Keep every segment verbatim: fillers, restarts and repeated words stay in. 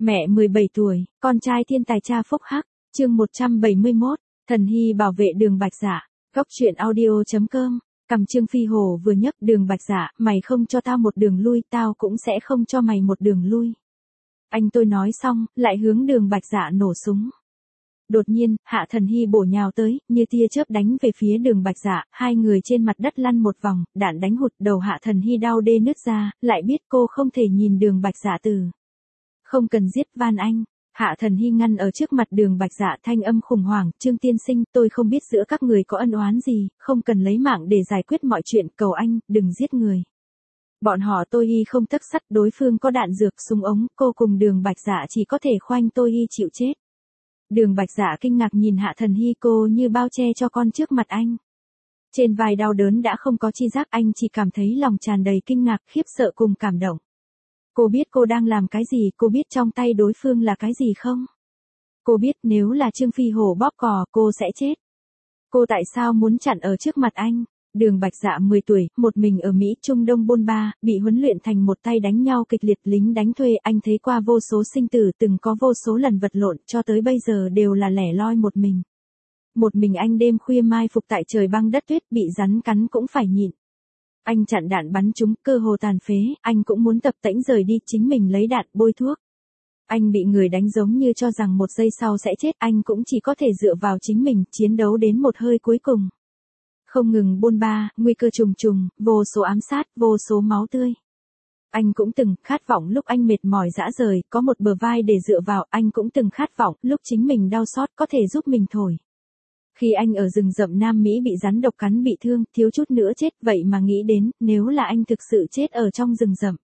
Mẹ mười bảy tuổi, con trai thiên tài cha phúc hắc, chương một trăm bảy mươi mốt, Thần Hy bảo vệ Đường Bạch Dạ, góc truyện audio.com, cầm Trương Phi Hổ vừa nhấc Đường Bạch Dạ, mày không cho tao một đường lui, tao cũng sẽ không cho mày một đường lui. Anh tôi nói xong, lại hướng Đường Bạch Dạ nổ súng. Đột nhiên, Hạ Thần Hy bổ nhào tới, như tia chớp đánh về phía Đường Bạch Dạ, hai người trên mặt đất lăn một vòng, đạn đánh hụt đầu Hạ Thần Hy đau đê nứt ra, lại biết cô không thể nhìn Đường Bạch Dạ từ. Không cần giết van anh. Hạ Thần Hy ngăn ở trước mặt Đường Bạch Dạ, thanh âm khủng hoảng, Trương tiên sinh, tôi không biết giữa các người có ân oán gì, không cần lấy mạng để giải quyết mọi chuyện, cầu anh, đừng giết người. Bọn họ tôi y không tấc sắt, đối phương có đạn dược, súng ống, cô cùng Đường Bạch Dạ chỉ có thể khoanh tôi y chịu chết. Đường Bạch Dạ kinh ngạc nhìn Hạ Thần Hy, cô như bao che cho con trước mặt anh. Trên vai đau đớn đã không có chi giác, anh chỉ cảm thấy lòng tràn đầy kinh ngạc, khiếp sợ cùng cảm động. Cô biết cô đang làm cái gì, cô biết trong tay đối phương là cái gì không? Cô biết nếu là Trương Phi Hổ bóp cò, cô sẽ chết. Cô tại sao muốn chặn ở trước mặt anh? Đường Bạch Dạ mười tuổi, một mình ở Mỹ Trung Đông bôn ba, bị huấn luyện thành một tay đánh nhau kịch liệt, lính đánh thuê, anh thấy qua vô số sinh tử, từng có vô số lần vật lộn, cho tới bây giờ đều là lẻ loi một mình. Một mình anh đêm khuya mai phục tại trời băng đất tuyết, bị rắn cắn cũng phải nhịn. Anh chặn đạn bắn trúng, cơ hồ tàn phế, anh cũng muốn tập tễnh rời đi, chính mình lấy đạn, bôi thuốc. Anh bị người đánh giống như cho rằng một giây sau sẽ chết, anh cũng chỉ có thể dựa vào chính mình, chiến đấu đến một hơi cuối cùng. Không ngừng bôn ba, nguy cơ trùng trùng, vô số ám sát, vô số máu tươi. Anh cũng từng khát vọng lúc anh mệt mỏi rã rời, có một bờ vai để dựa vào, anh cũng từng khát vọng lúc chính mình đau xót có thể giúp mình thổi. Khi anh ở rừng rậm Nam Mỹ bị rắn độc cắn bị thương, thiếu chút nữa chết, vậy mà nghĩ đến, nếu là anh thực sự chết ở trong rừng rậm.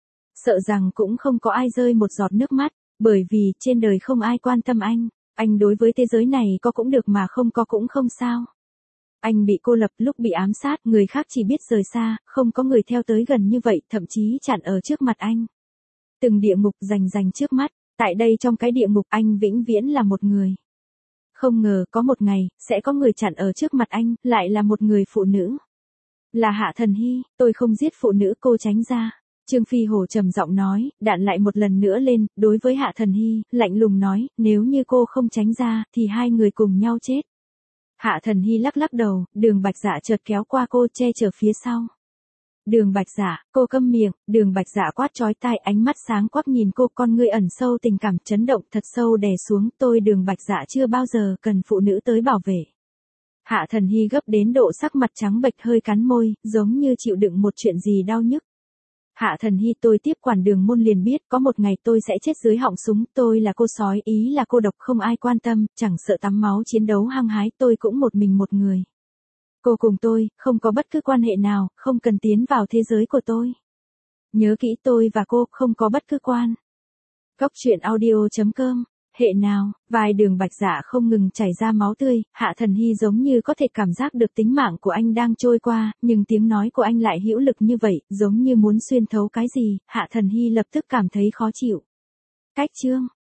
Sợ rằng cũng không có ai rơi một giọt nước mắt, bởi vì trên đời không ai quan tâm anh, anh đối với thế giới này có cũng được mà không có cũng không sao. Anh bị cô lập lúc bị ám sát, người khác chỉ biết rời xa, không có người theo tới gần như vậy, thậm chí chặn ở trước mặt anh. Từng địa ngục rành rành trước mắt, tại đây trong cái địa ngục anh vĩnh viễn là một người. Không ngờ có một ngày, sẽ có người chặn ở trước mặt anh, lại là một người phụ nữ. Là Hạ Thần Hy, tôi không giết phụ nữ, cô tránh ra. Trương Phi Hổ trầm giọng nói, đạn lại một lần nữa lên, đối với Hạ Thần Hy, lạnh lùng nói, nếu như cô không tránh ra, thì hai người cùng nhau chết. Hạ Thần Hy lắc lắc đầu, Đường Bạch Dạ chợt kéo qua cô, che chở phía sau. Đường Bạch Dạ, cô câm miệng, Đường Bạch Dạ quát chói tai, ánh mắt sáng quắc nhìn cô, con ngươi ẩn sâu tình cảm chấn động thật sâu đè xuống, tôi Đường Bạch Dạ chưa bao giờ cần phụ nữ tới bảo vệ. Hạ Thần Hy gấp đến độ sắc mặt trắng bệch, hơi cắn môi, giống như chịu đựng một chuyện gì đau nhức. Hạ Thần Hy, tôi tiếp quản Đường môn liền biết, có một ngày tôi sẽ chết dưới họng súng, tôi là cô sói, ý là cô độc, không ai quan tâm, chẳng sợ tắm máu chiến đấu hăng hái, tôi cũng một mình một người. Cô cùng tôi, không có bất cứ quan hệ nào, không cần tiến vào thế giới của tôi. Nhớ kỹ, tôi và cô, không có bất cứ quan. Góc truyện audio.com, hệ nào, vai Đường Bạch Dạ không ngừng chảy ra máu tươi, Hạ Thần Hy giống như có thể cảm giác được tính mạng của anh đang trôi qua, nhưng tiếng nói của anh lại hữu lực như vậy, giống như muốn xuyên thấu cái gì, Hạ Thần Hy lập tức cảm thấy khó chịu. Cách chương.